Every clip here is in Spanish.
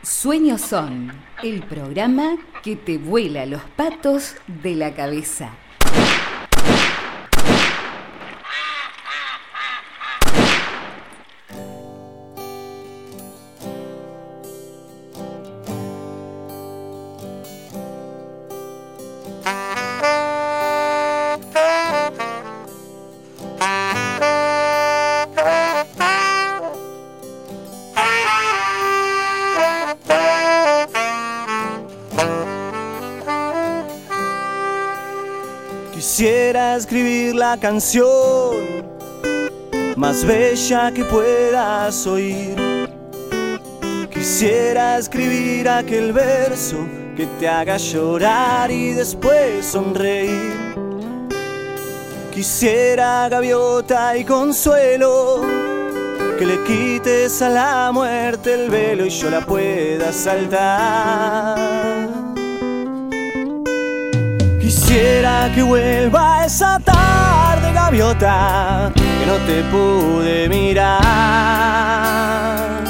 Sueños son el programa que te vuela los patos de la cabeza. Quisiera escribir la canción más bella que puedas oír. Quisiera escribir aquel verso que te haga llorar y después sonreír. Quisiera gaviota y consuelo, que le quites a la muerte el velo y yo la pueda saltar. Quisiera que vuelva esa tarde, gaviota, que no te pude mirar.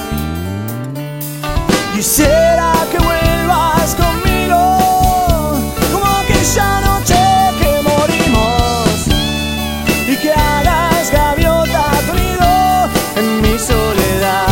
Quisiera que vuelvas conmigo, como aquella noche que morimos, y que hagas gaviota tu nido en mi soledad.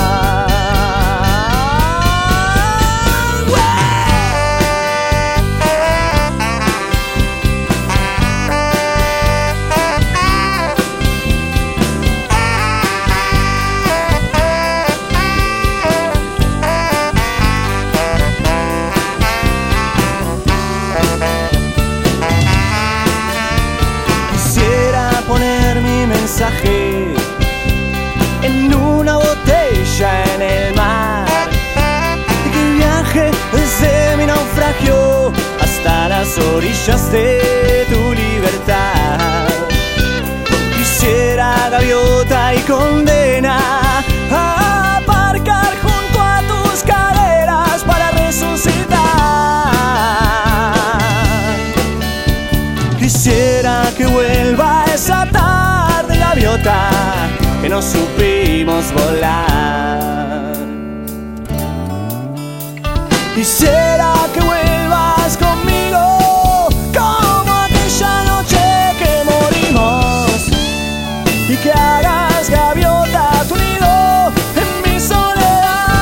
En una botella en el mar, y que viaje desde mi naufragio hasta las orillas de tu libertad. Quisiera gaviota y condena aparcar junto a tus caderas para resucitar. Quisiera que vuelva esa tarde, gaviota, que no supimos volar. Quisiera que vuelvas conmigo, como aquella noche que morimos, y que hagas gaviota tu nido en mi soledad.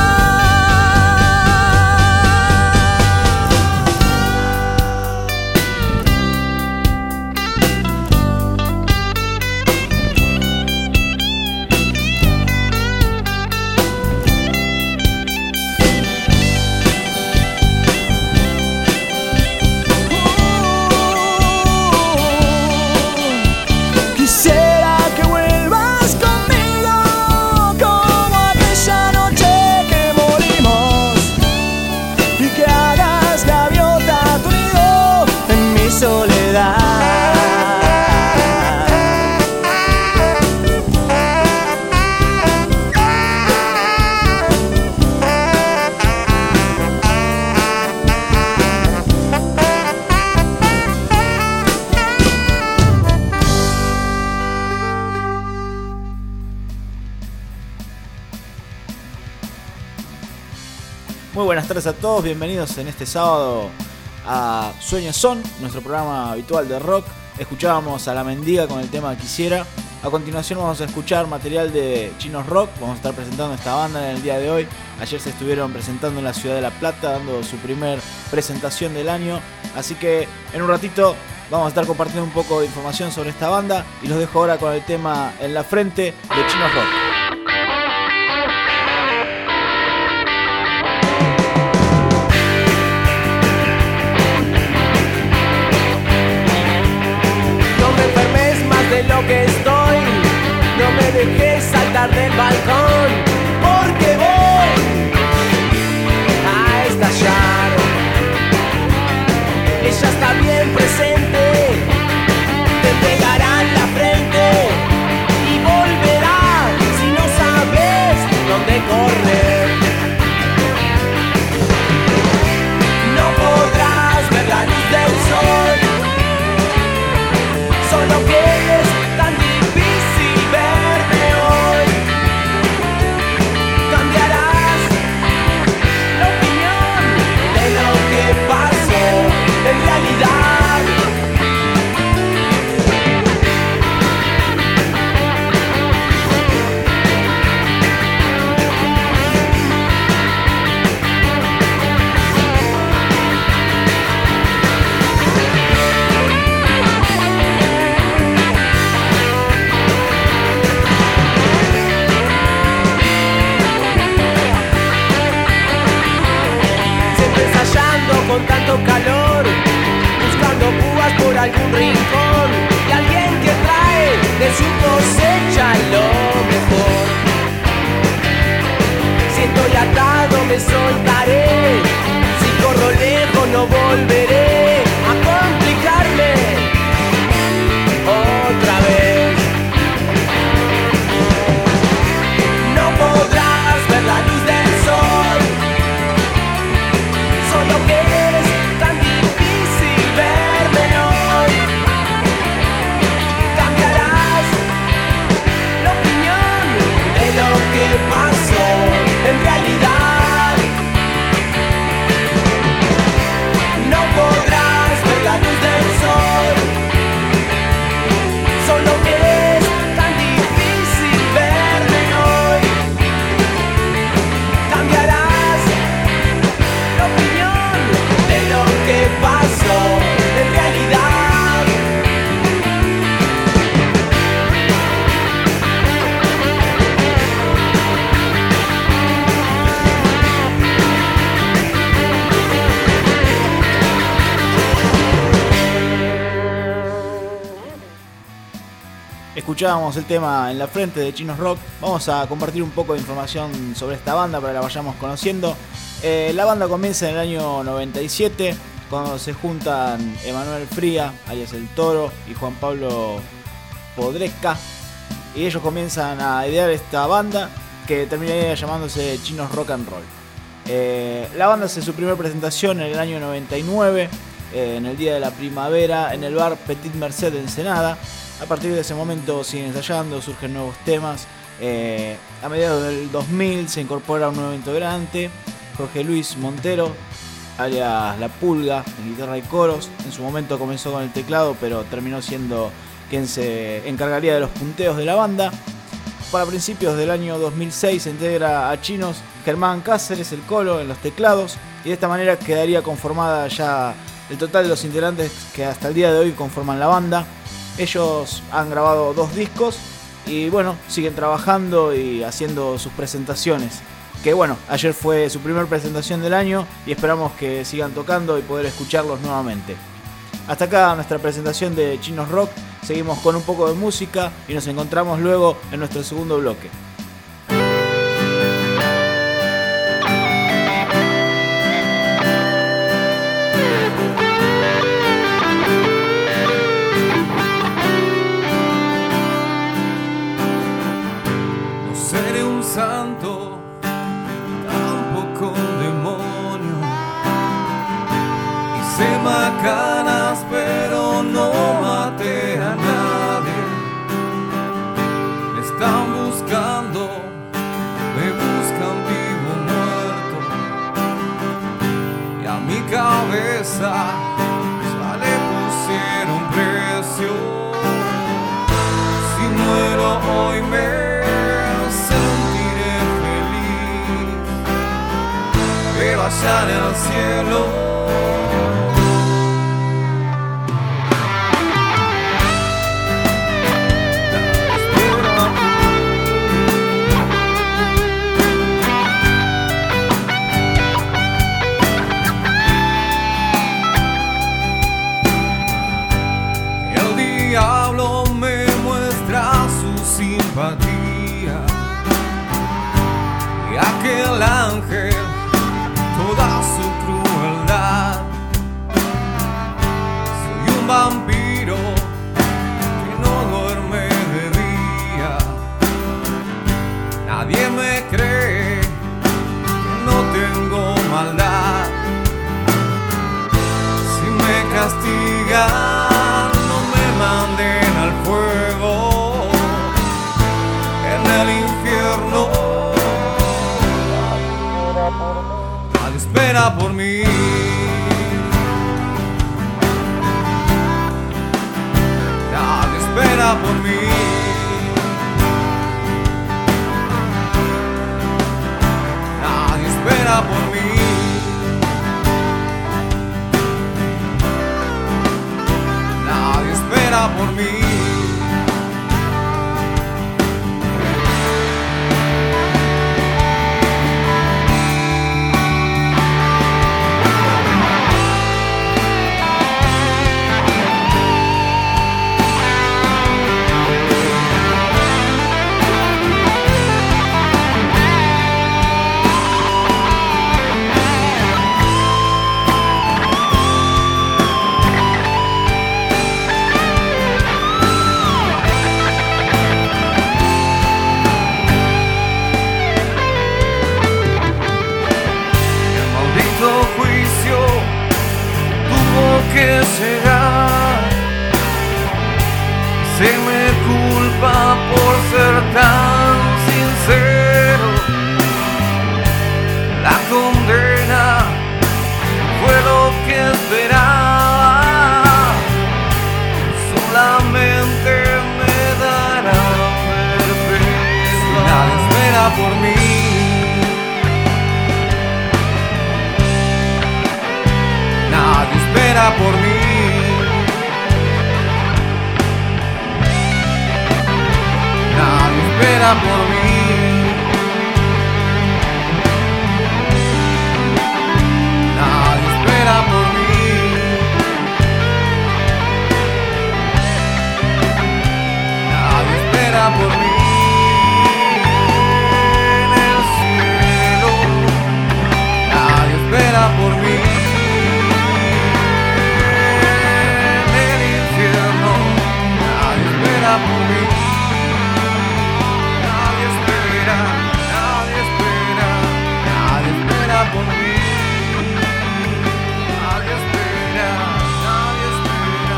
Muy buenas tardes a todos, bienvenidos en este sábado a Sueños Son, nuestro programa habitual de rock. Escuchábamos a La Mendiga con el tema Quisiera. A continuación vamos a escuchar material de Chinos Rock. Vamos a estar presentando esta banda en el día de hoy. Ayer se estuvieron presentando en la ciudad de La Plata, dando su primer presentación del año. Así que en un ratito vamos a estar compartiendo un poco de información sobre esta banda. Y los dejo ahora con el tema En la Frente de Chinos Rock. De lo que estoy, no me dejes saltar del balcón, porque voy a estallar. Ella está bien presente, te pegará en la frente y volverá si no sabes dónde correr. No podrás ver la luz del sol, solo que es tan difícil verme hoy. Cambiarás lo que ensayando con tanto calor, buscando cubas por algún rincón y alguien que trae de su cosecha lo mejor. Si estoy atado me soltaré, si corro lejos no volveré a complicarme otra vez. No podrás ver la luz del sol, solo que es tan difícil verme hoy. Cambiarás la opinión de lo que pasó en realidad. No podrás ver la luz del sol, solo que es tan difícil verme hoy. Cambiarás la opinión de lo que pasó en realidad. Escuchábamos el tema En la Frente de Chinos Rock. Vamos a compartir un poco de información sobre esta banda para que la vayamos conociendo. La banda comienza en el año 97, cuando se juntan Emanuel Fría, alias El Toro, y Juan Pablo Podresca, y ellos comienzan a idear esta banda que terminaría llamándose Chinos Rock and Roll. La banda hace su primera presentación en el año 99, en el Día de la Primavera, en el bar Petit Merced de Ensenada. A partir de ese momento siguen ensayando, surgen nuevos temas. A mediados del 2000 se incorpora un nuevo integrante, Jorge Luis Montero, alias La Pulga, en guitarra y coros. En su momento comenzó con el teclado, pero terminó siendo quien se encargaría de los punteos de la banda. Para principios del año 2006 se integra a Chinos Germán Cáceres, el Colo, en los teclados, y de esta manera quedaría conformada ya el total de los integrantes que hasta el día de hoy conforman la banda. Ellos han grabado 2 discos y bueno, siguen trabajando y haciendo sus presentaciones. Que bueno, ayer fue su primera presentación del año y esperamos que sigan tocando y poder escucharlos nuevamente. Hasta acá nuestra presentación de Chinos Rock. Seguimos con un poco de música y nos encontramos luego en nuestro segundo bloque. Santo, tampoco un demonio. Hice macanas, pero no maté a nadie. Me están buscando, me buscan vivo muerto. Y a mi cabeza ya le pusieron precio. Si muero hoy me allá en el cielo. El diablo me muestra su simpatía y aquel ángel toda su crueldad. Soy un vampiro que no duerme de día. Nadie me cree que no tengo maldad. Si me castigan, no me manden al fuego. En el infierno espera por mí. Nadie espera por mí. Nadie espera por mí. Nadie espera por mí. espera por mí. Nadie espera por mí. Nadie espera por mí. Nadie espera por mí. Nadie espera por mí. En el cielo nadie espera por mí. En el infierno nadie espera por mí. Nadie espera, nadie espera, nadie espera por mí. Nadie espera, nadie espera.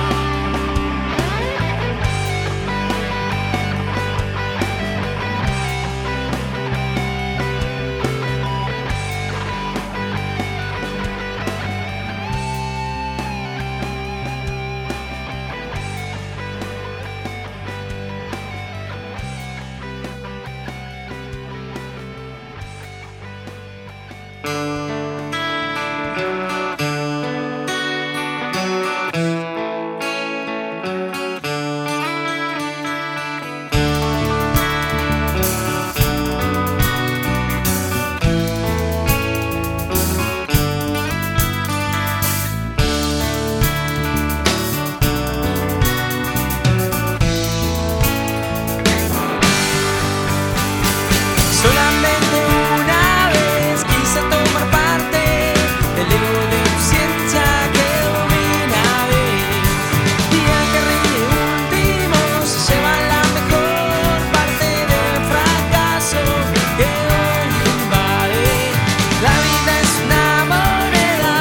Solamente una vez quise tomar parte, el ego de conciencia que domina a ver. Y al que rinde último se lleva la mejor parte del fracaso que hoy invade. La vida es una moneda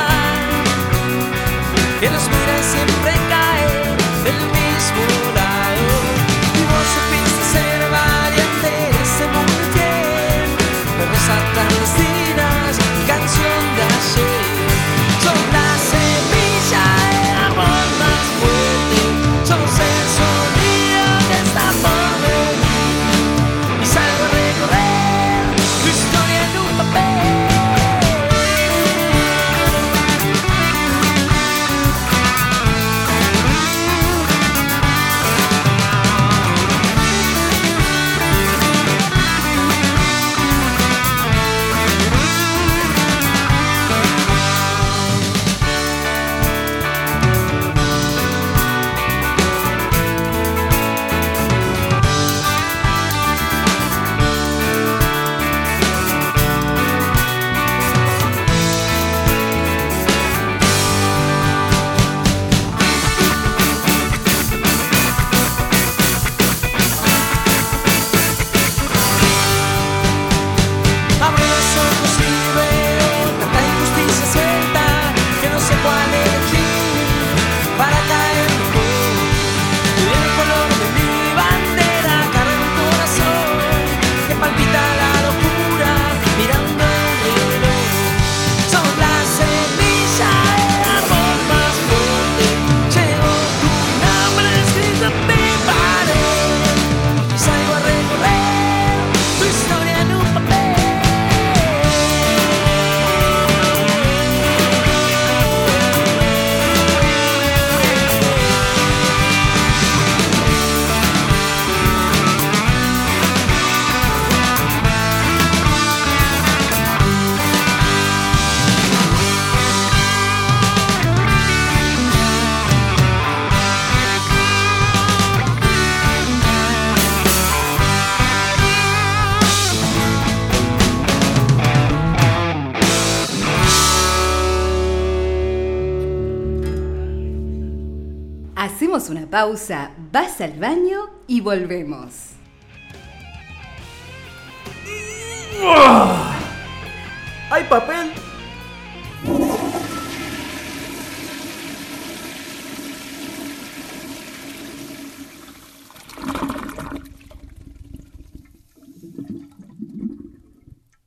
que nos mira y siempre cae del mismo lado. Y vos supiste ser valiente en ese mundo infiel. Rosas clandestinas, canción de ayer. Son la semilla del amor más fuerte. Somos el sonido que está por venir. Y salgo a recorrer tu historia en un papel. Abro los ojos y veo tanta injusticia suelta que no sé cuál elegir para caer mejor. Y el color de mi bandera carga un corazón que palpita la locura mirando el reloj. Somos la semilla del amor más fuerte. Llevo tu nombre escrito en mi pared y salgo a recorrer tu historia en un papel. Hacemos una pausa, vas al baño y volvemos. ¿Hay papel?